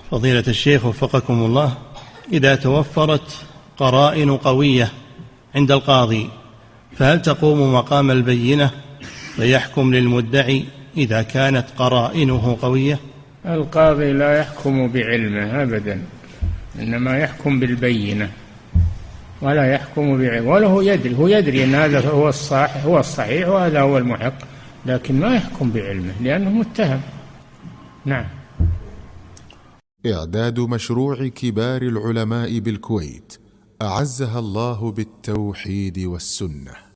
فضيلة الشيخ وفقكم الله، إذا توفرت قرائن قوية عند القاضي فهل تقوم مقام البينة فيحكم للمدعي إذا كانت قرائنه قوية؟ القاضي لا يحكم بعلمه أبدا، إنما يحكم بالبينة ولا يحكم بعلمه، ولا هو يدري أن هذا هو الصحيح وهذا هو المحق، لكن ما يحكم بعلمه لأنه متهم. نعم. إعداد مشروع كبار العلماء بالكويت أعزها الله بالتوحيد والسنة.